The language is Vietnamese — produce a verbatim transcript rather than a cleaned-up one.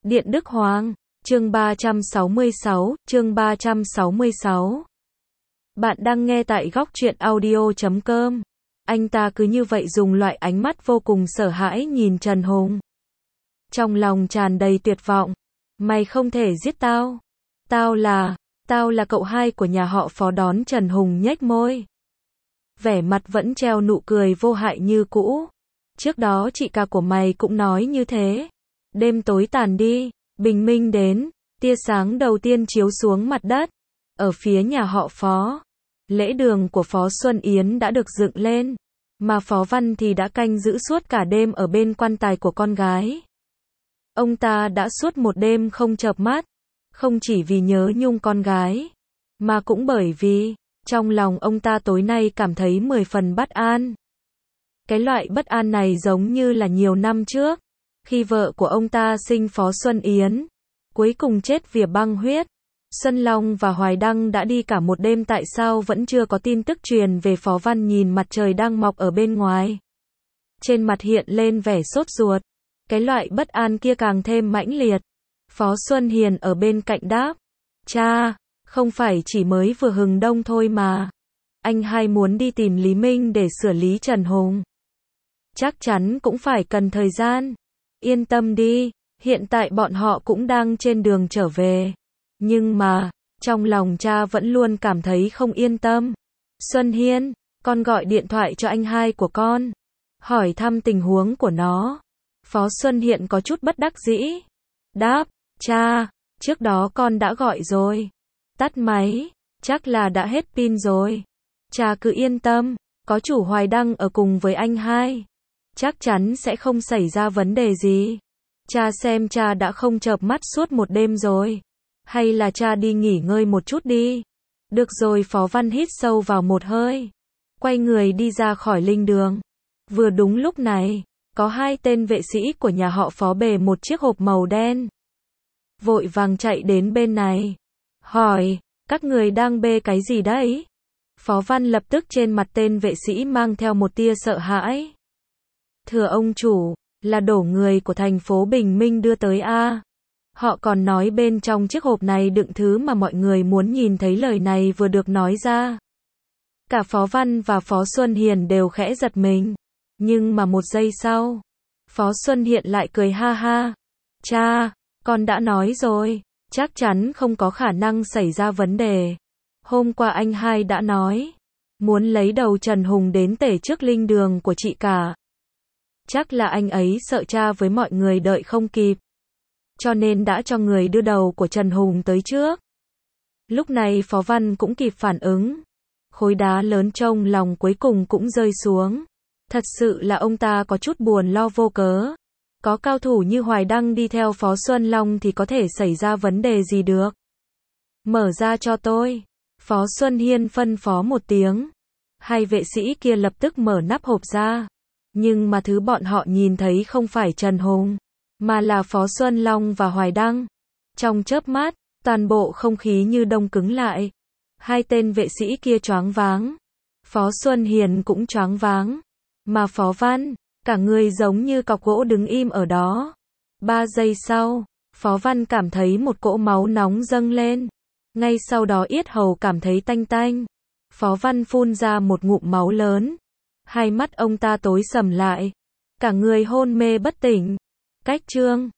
Điện Đức Hoàng, chương ba trăm sáu mươi sáu, chương ba trăm sáu mươi sáu. Bạn đang nghe tại góc truyện audio chấm com. Anh ta cứ như vậy dùng loại ánh mắt vô cùng sợ hãi nhìn Trần Hùng. Trong lòng tràn đầy tuyệt vọng. Mày không thể giết tao. Tao là, tao là cậu hai của nhà họ Phó. Đón Trần Hùng nhếch môi. Vẻ mặt vẫn treo nụ cười vô hại như cũ. Trước đó chị cả của mày cũng nói như thế. Đêm tối tàn đi, bình minh đến, tia sáng đầu tiên chiếu xuống mặt đất. Ở phía nhà họ Phó, lễ đường của Phó Xuân Yến đã được dựng lên, mà Phó Văn thì đã canh giữ suốt cả đêm ở bên quan tài của con gái. Ông ta đã suốt một đêm không chợp mắt, không chỉ vì nhớ nhung con gái, mà cũng bởi vì, trong lòng ông ta tối nay cảm thấy mười phần bất an. Cái loại bất an này giống như là nhiều năm trước, khi vợ của ông ta sinh Phó Xuân Yến, cuối cùng chết vì băng huyết. Xuân Long và Hoài Đăng đã đi cả một đêm, tại sao vẫn chưa có tin tức truyền về Phó Văn? Nhìn mặt trời đang mọc ở bên ngoài, trên mặt hiện lên vẻ sốt ruột. Cái loại bất an kia càng thêm mãnh liệt. Phó Xuân Hiền ở bên cạnh đáp: Cha, không phải chỉ mới vừa hừng đông thôi mà. Anh hai muốn đi tìm Lý Minh để xử lý Trần Hùng. Chắc chắn cũng phải cần thời gian. Yên tâm đi, hiện tại bọn họ cũng đang trên đường trở về. Nhưng mà, trong lòng cha vẫn luôn cảm thấy không yên tâm. Xuân Hiên, con gọi điện thoại cho anh hai của con, hỏi thăm tình huống của nó. Phó Xuân Hiện có chút bất đắc dĩ. Đáp: Cha, trước đó con đã gọi rồi. Tắt máy, chắc là đã hết pin rồi. Cha cứ yên tâm, có chủ Hoài Đăng ở cùng với anh hai, chắc chắn sẽ không xảy ra vấn đề gì. Cha xem cha đã không chợp mắt suốt một đêm rồi. Hay là cha đi nghỉ ngơi một chút đi. Được rồi. Phó Văn hít sâu vào một hơi, quay người đi ra khỏi linh đường. Vừa đúng lúc này, có hai tên vệ sĩ của nhà họ Phó bề một chiếc hộp màu đen, vội vàng chạy đến bên này, hỏi: Các người đang bê cái gì đấy? Phó Văn lập tức trên mặt tên vệ sĩ mang theo một tia sợ hãi. Thưa ông chủ, là đổ người của thành phố Bình Minh đưa tới a. Họ còn nói bên trong chiếc hộp này đựng thứ mà mọi người muốn nhìn thấy. Lời này vừa được nói ra, cả Phó Văn và Phó Xuân Hiền đều khẽ giật mình. Nhưng mà một giây sau, Phó Xuân Hiện lại cười ha ha. Cha, con đã nói rồi, chắc chắn không có khả năng xảy ra vấn đề. Hôm qua anh hai đã nói, muốn lấy đầu Trần Hùng đến tể trước linh đường của chị cả. Chắc là anh ấy sợ cha với mọi người đợi không kịp, cho nên đã cho người đưa đầu của Trần Hùng tới trước. Lúc này Phó Văn cũng kịp phản ứng. Khối đá lớn trong lòng cuối cùng cũng rơi xuống. Thật sự là ông ta có chút buồn lo vô cớ. Có cao thủ như Hoài Đăng đi theo Phó Xuân Long thì có thể xảy ra vấn đề gì được. Mở ra cho tôi. Phó Xuân Hiên phân phó một tiếng. Hai vệ sĩ kia lập tức mở nắp hộp ra. Nhưng mà thứ bọn họ nhìn thấy không phải Trần Hùng, mà là Phó Xuân Long và Hoài Đăng. Trong chớp mắt, toàn bộ không khí như đông cứng lại. Hai tên vệ sĩ kia choáng váng. Phó Xuân Hiền cũng choáng váng. Mà Phó Văn, cả người giống như cọc gỗ đứng im ở đó. Ba giây sau, Phó Văn cảm thấy một cỗ máu nóng dâng lên. Ngay sau đó yết hầu cảm thấy tanh tanh. Phó Văn phun ra một ngụm máu lớn. Hai mắt ông ta tối sầm lại, cả người hôn mê bất tỉnh. Cách chương